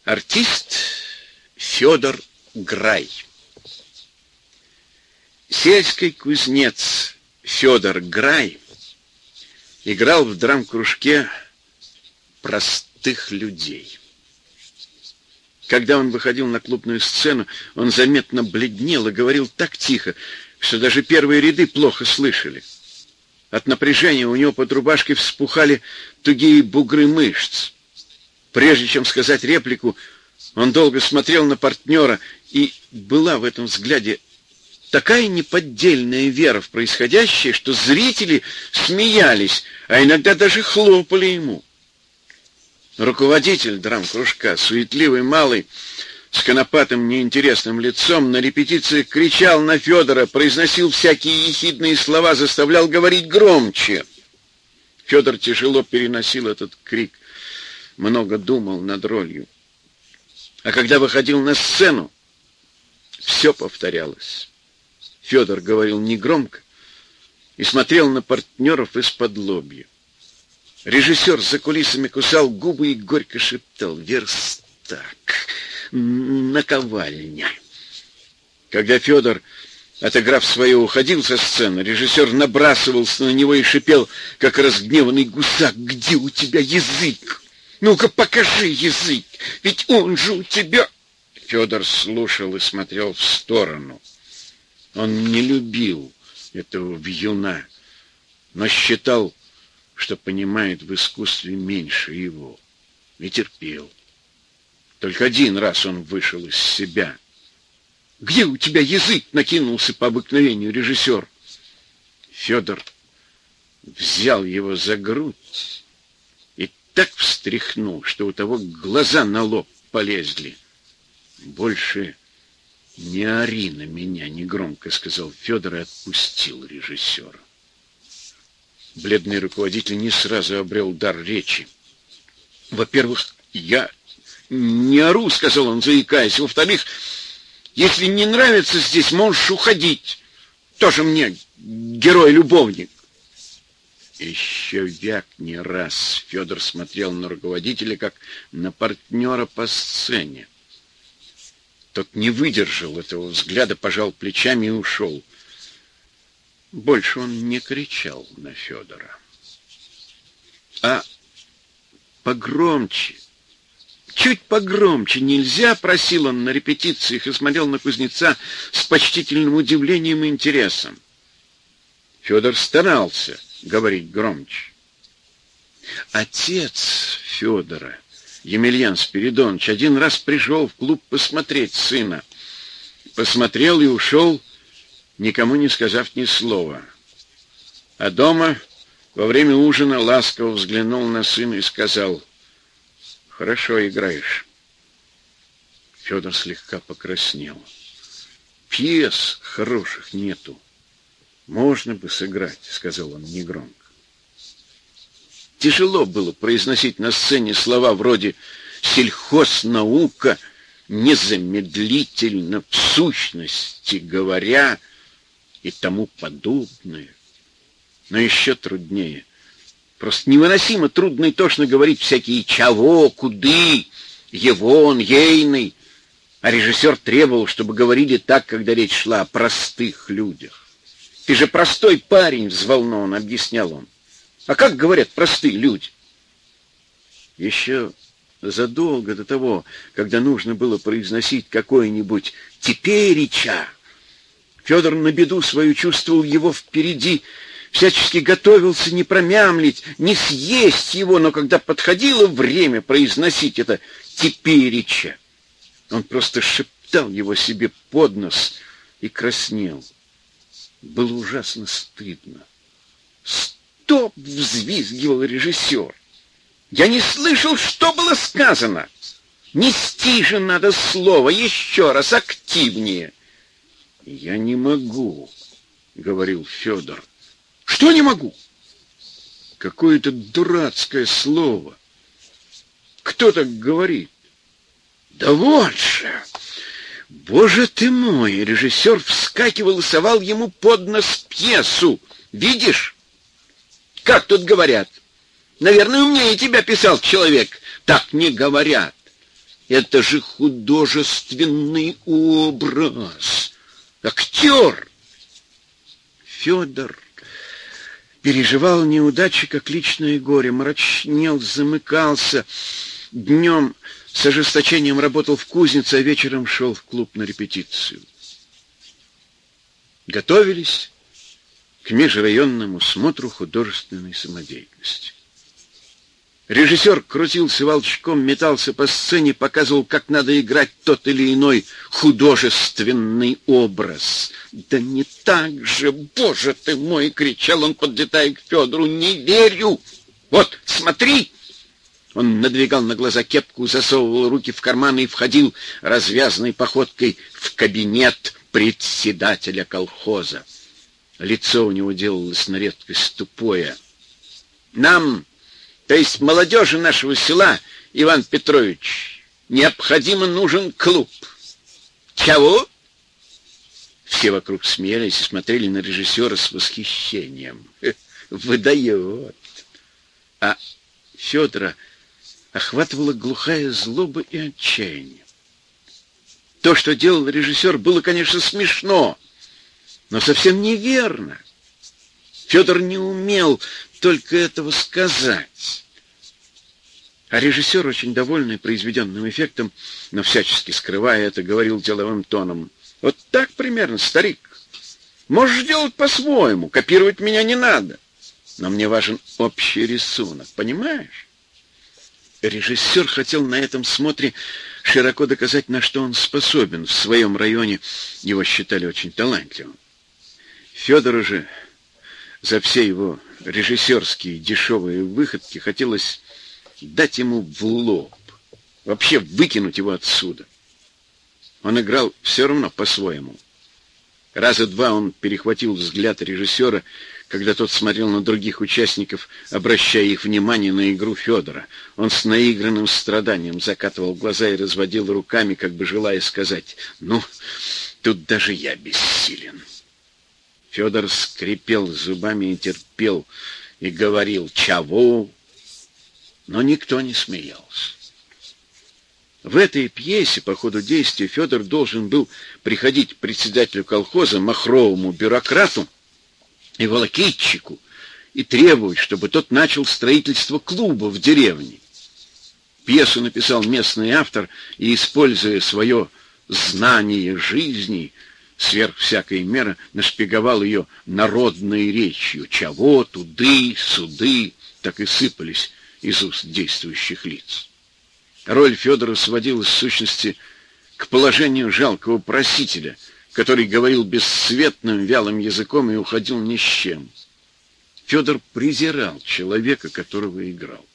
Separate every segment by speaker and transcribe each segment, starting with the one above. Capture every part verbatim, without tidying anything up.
Speaker 1: Артист Федор Грай. Сельский кузнец Федор Грай играл в драм-кружке простых людей. Когда он выходил на клубную сцену, он заметно бледнел и говорил так тихо, что даже первые ряды плохо слышали. От напряжения у него под рубашкой вспухали тугие бугры мышц. Прежде чем сказать реплику, он долго смотрел на партнера, и была в этом взгляде такая неподдельная вера в происходящее, что зрители смеялись, а иногда даже хлопали ему. Руководитель драм-кружка, суетливый малый, с конопатым неинтересным лицом, на репетициях кричал на Федора, произносил всякие ехидные слова, заставлял говорить громче. Федор тяжело переносил этот крик, много думал над ролью. А когда выходил на сцену, все повторялось. Федор говорил негромко и смотрел на партнеров из-под лобья. Режиссер за кулисами кусал губы и горько шептал: «Верстак, наковальня». Когда Федор, отыграв свое, уходил со сцены, режиссер набрасывался на него и шипел, как разгневанный гусак: «Где у тебя язык? Ну-ка, покажи язык, ведь он же у тебя...» Федор слушал и смотрел в сторону. Он не любил этого вьюна, но считал, что понимает в искусстве меньше его, и терпел. Только один раз он вышел из себя. «Где у тебя язык?» — накинулся по обыкновению режиссер. Федор взял его за грудь и так встряхнул, что у того глаза на лоб полезли. «Больше не ори на меня», — негромко сказал Федор и отпустил режиссера. Бледный руководитель не сразу обрел дар речи. «Во-первых, я не ору», — сказал он, заикаясь. «Во-вторых, если не нравится здесь, можешь уходить. Тоже мне герой-любовник». Еще вякни раз. Федор смотрел на руководителя, как на партнера по сцене. Тот не выдержал этого взгляда, пожал плечами и ушел. Больше он не кричал на Федора. «А погромче, чуть погромче нельзя?» — просил он на репетициях и смотрел на кузнеца с почтительным удивлением и интересом. Федор старался говорить громче. Отец Федора, Емельян Спиридонович, один раз пришел в клуб посмотреть сына. Посмотрел и ушел, никому не сказав ни слова. А дома во время ужина ласково взглянул на сына и сказал: «Хорошо играешь». Федор слегка покраснел. «Пьес хороших нету. Можно бы сыграть», — сказал он негромко. Тяжело было произносить на сцене слова вроде «сельхознаука», «незамедлительно», «в сущности говоря» и тому подобное. Но еще труднее, просто невыносимо трудно и тошно говорить всякие «чего», «куды», «евон», «ейный». А режиссер требовал, чтобы говорили так, когда речь шла о простых людях. «Ты же простой парень», — взволнованно объяснял он. «А как говорят простые люди?» Еще задолго до того, когда нужно было произносить какое-нибудь «теперича», Федор на беду свою чувствовал его впереди, всячески готовился не промямлить, не съесть его, но когда подходило время произносить это «теперича», он просто шептал его себе под нос и краснел. Было ужасно стыдно. «Стоп!» — взвизгивал режиссер. «Я не слышал, что было сказано! Нести же надо слово, еще раз, активнее!» «Я не могу», — говорил Федор. «Что не могу?» «Какое-то дурацкое слово. Кто так говорит?» «Да вот же! Боже ты мой!» Режиссер вскакивал и совал ему под нос пьесу. «Видишь, как тут говорят? Наверное, умнее тебя писал человек. Так не говорят. Это же художественный образ. Актер. Федор переживал неудачи, как личное горе, мрачнел, замыкался. Днем с ожесточением работал в кузнице, а вечером шел в клуб на репетицию. Готовились к межрайонному смотру художественной самодеятельности. Режиссер крутился волчком, метался по сцене, показывал, как надо играть тот или иной художественный образ. «Да не так же, боже ты мой!» — кричал он, подлетая к Федору. «Не верю! Вот, смотри!» Он надвигал на глаза кепку, засовывал руки в карманы и входил развязной походкой в кабинет председателя колхоза. Лицо у него делалось на редкость тупое. «Нам, то есть молодежи нашего села, Иван Петрович, необходимо нужен клуб». «Чего?» Все вокруг смеялись и смотрели на режиссера с восхищением. «Выдает!» А Федора охватывала глухая злоба и отчаяние. То, что делал режиссер, было, конечно, смешно, но совсем неверно. Федор не умел только этого сказать. А режиссер, очень довольный произведенным эффектом, но всячески скрывая это, говорил деловым тоном: «Вот так примерно, старик. Можешь делать по-своему, копировать меня не надо. Но мне важен общий рисунок, понимаешь?» Режиссер хотел на этом смотре широко доказать, на что он способен. В своем районе его считали очень талантливым. Федору же за все его режиссерские дешевые выходки хотелось дать ему в лоб, вообще выкинуть его отсюда. Он играл все равно по-своему. Раза два он перехватил взгляд режиссера, когда тот смотрел на других участников, обращая их внимание на игру Федора. Он с наигранным страданием закатывал глаза и разводил руками, как бы желая сказать: «Ну, тут даже я бессилен». Федор скрипел зубами и терпел, и говорил: «Чего?» Но никто не смеялся. В этой пьесе по ходу действия Федор должен был приходить к председателю колхоза, махровому бюрократу и волокитчику, и требовать, чтобы тот начал строительство клуба в деревне. Пьесу написал местный автор и, используя свое знание жизни, сверх всякой меры, нашпиговал ее народной речью. Чего, туды, суды, так и сыпались из уст действующих лиц. Роль Федора сводилась в сущности к положению жалкого просителя, который говорил бесцветным, вялым языком и уходил ни с чем. Федор презирал человека, которого играл.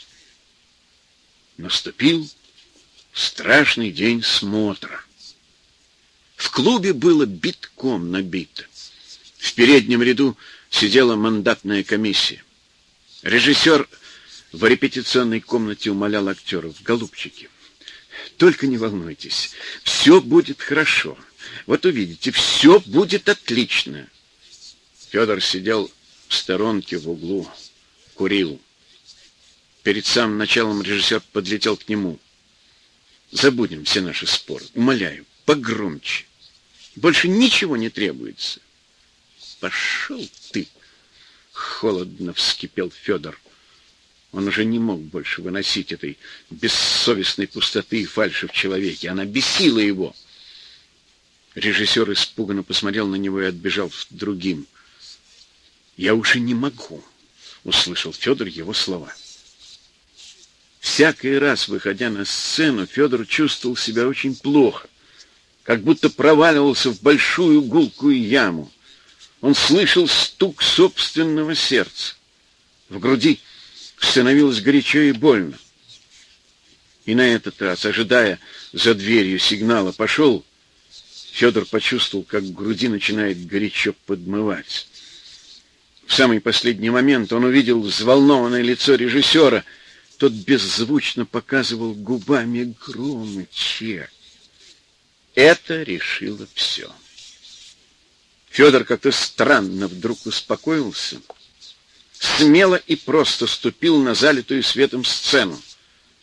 Speaker 1: Наступил страшный день смотра. В клубе было битком набито. В переднем ряду сидела мандатная комиссия. Режиссер в репетиционной комнате умолял актеров: «Голубчики, только не волнуйтесь, все будет хорошо. Вот увидите, все будет отлично». Федор сидел в сторонке в углу, курил. Перед самым началом режиссер подлетел к нему: «Забудем все наши споры. Умоляю, погромче. Больше ничего не требуется». «Пошел ты!» — холодно вскипел Федор. Он уже не мог больше выносить этой бессовестной пустоты и фальши в человеке. Она бесила его. Режиссер испуганно посмотрел на него и отбежал к другим. «Я уже не могу», — услышал Федор его слова. Всякий раз, выходя на сцену, Федор чувствовал себя очень плохо, как будто проваливался в большую гулкую яму. Он слышал стук собственного сердца. В груди становилось горячо и больно. И на этот раз, ожидая за дверью сигнала «пошел», Федор почувствовал, как в груди начинает горячо подмывать. В самый последний момент он увидел взволнованное лицо режиссера. Тот беззвучно показывал губами громче. Это решило все. Федор как-то странно вдруг успокоился, смело и просто ступил на залитую светом сцену.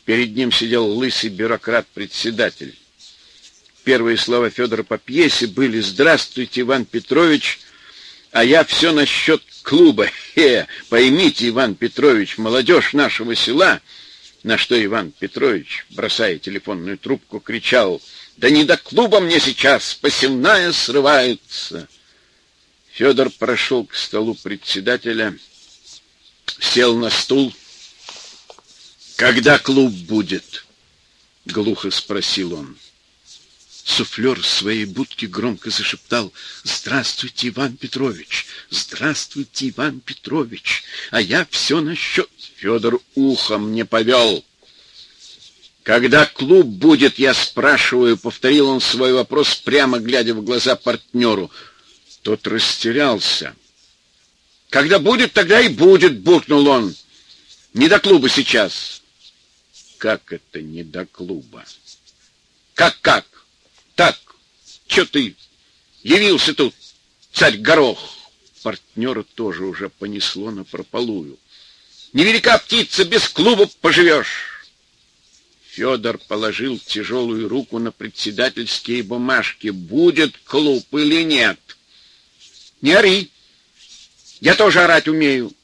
Speaker 1: Перед ним сидел лысый бюрократ-председатель. Первые слова Федора по пьесе были: «Здравствуйте, Иван Петрович, а я все насчет клуба. Хе, поймите, Иван Петрович, молодежь нашего села». На что Иван Петрович, бросая телефонную трубку, кричал: «Да не до клуба мне сейчас, посевная срывается». Федор прошел к столу председателя, сел на стул. «Когда клуб будет?» — глухо спросил он. Суфлер в своей будке громко зашептал: «Здравствуйте, Иван Петрович! Здравствуйте, Иван Петрович! А я все насчет...» Федор ухом не повел. «Когда клуб будет, я спрашиваю», — повторил он свой вопрос, прямо глядя в глаза партнеру. Тот растерялся. «Когда будет, тогда и будет», — буркнул он. «Не до клуба сейчас». «Как это не до клуба?» «Как-как? Так, что ты явился тут, царь Горох?» Партнера тоже уже понесло напропалую. «Невелика птица, без клуба поживешь». Федор положил тяжелую руку на председательские бумажки. «Будет клуб или нет?» «Не ори, я тоже орать умею».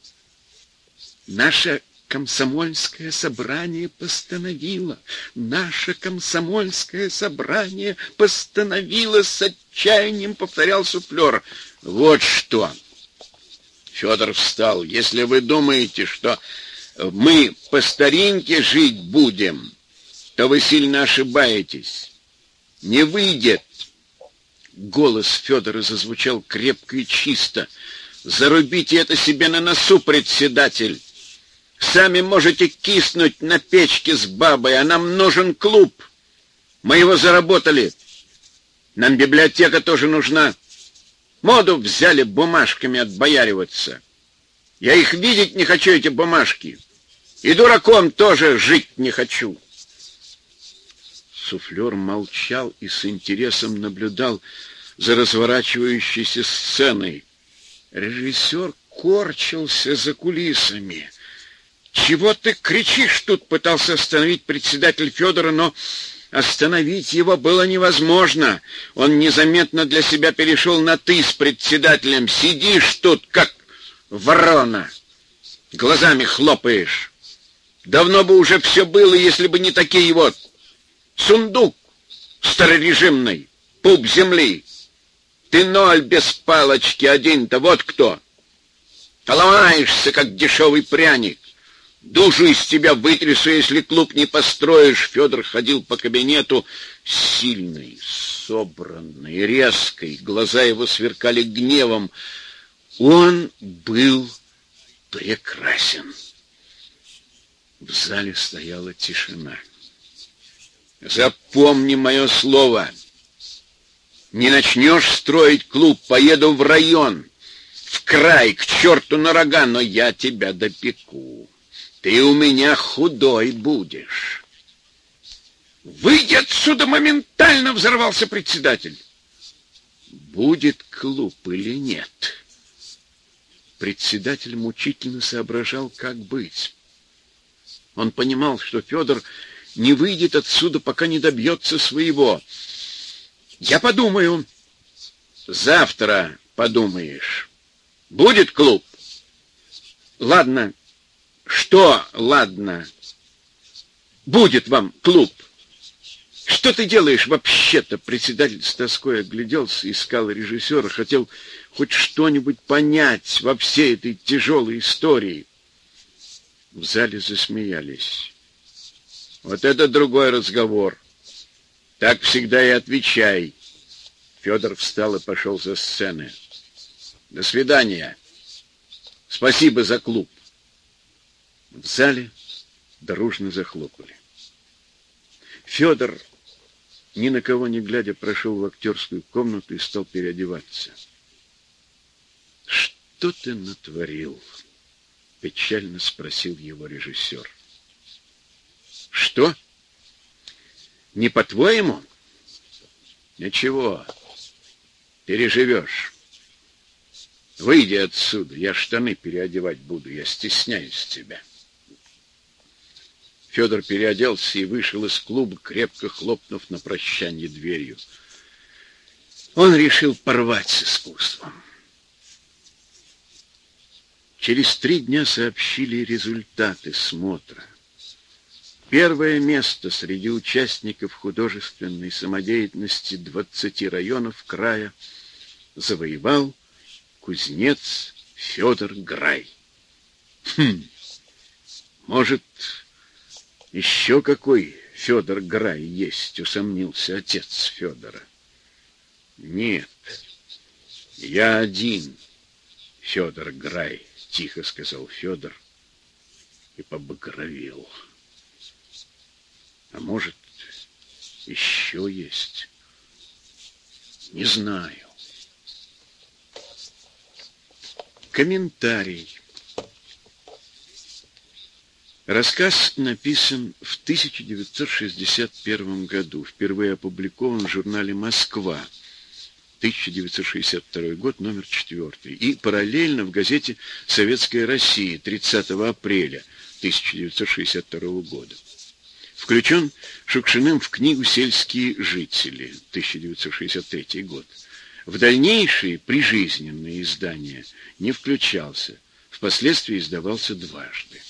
Speaker 1: «Наше комсомольское собрание постановило, наше комсомольское собрание постановило», с отчаянием повторял суфлер. «Вот что!» Федор встал. «Если вы думаете, что мы по старинке жить будем, то вы сильно ошибаетесь. Не выйдет». Голос Федора зазвучал крепко и чисто. «Зарубите это себе на носу, председатель. Сами можете киснуть на печке с бабой, а нам нужен клуб. Мы его заработали. Нам библиотека тоже нужна. Моду взяли бумажками отбояриваться. Я их видеть не хочу, эти бумажки. И дураком тоже жить не хочу». Суфлер молчал и с интересом наблюдал за разворачивающейся сценой. Режиссер корчился за кулисами. «Чего ты кричишь тут?» — пытался остановить председатель Федора, но остановить его было невозможно. Он незаметно для себя перешел на «ты» с председателем. «Сидишь тут, как ворона, глазами хлопаешь. Давно бы уже все было, если бы не такие вот. Сундук старорежимный, пуп земли. Ты ноль без палочки, один-то вот кто. Ломаешься, как дешевый пряник. Душу из тебя вытрясу, если клуб не построишь». Федор ходил по кабинету сильный, собранный, резкий. Глаза его сверкали гневом. Он был прекрасен. В зале стояла тишина. «Запомни мое слово. Не начнешь строить клуб, поеду в район, в край, к черту на рога, но я тебя допеку. Ты у меня худой будешь». «Выйди отсюда моментально!» — взорвался председатель. «Будет клуб или нет?» Председатель мучительно соображал, как быть. Он понимал, что Федор не выйдет отсюда, пока не добьется своего. «Я подумаю». «Завтра подумаешь. Будет клуб?» «Ладно». «Что ладно?» «Будет вам клуб». «Что ты делаешь вообще-то?» Председатель с тоской огляделся, искал режиссера, хотел хоть что-нибудь понять во всей этой тяжелой истории. В зале засмеялись. «Вот это другой разговор. Так всегда и отвечай». Федор встал и пошел за сцены. «До свидания. Спасибо за клуб». В зале дружно захлопали. Федор, ни на кого не глядя, прошел в актерскую комнату и стал переодеваться. «Что ты натворил?» — печально спросил его режиссер. «Что? Не по-твоему?» «Ничего, переживешь. Выйди отсюда, я штаны переодевать буду, я стесняюсь тебя». Федор переоделся и вышел из клуба, крепко хлопнув на прощанье дверью. Он решил порвать с искусством. Через три дня сообщили результаты смотра. Первое место среди участников художественной самодеятельности двадцати районов края завоевал кузнец Федор Грай. Хм, может, еще какой Федор Грай есть, усомнился отец Федора. Нет, я один, Федор Грай, тихо сказал Федор и побагровел. А может, еще есть? Не знаю. Комментарий. Рассказ написан в тысяча девятьсот шестьдесят первом году, впервые опубликован в журнале «Москва», тысяча девятьсот шестьдесят второй год, номер четвертый, и параллельно в газете «Советская Россия» тридцатого апреля тысяча девятьсот шестьдесят второго года. Включен Шукшиным в книгу «Сельские жители» тысяча девятьсот шестьдесят третий год. В дальнейшие прижизненные издания не включался, впоследствии издавался дважды.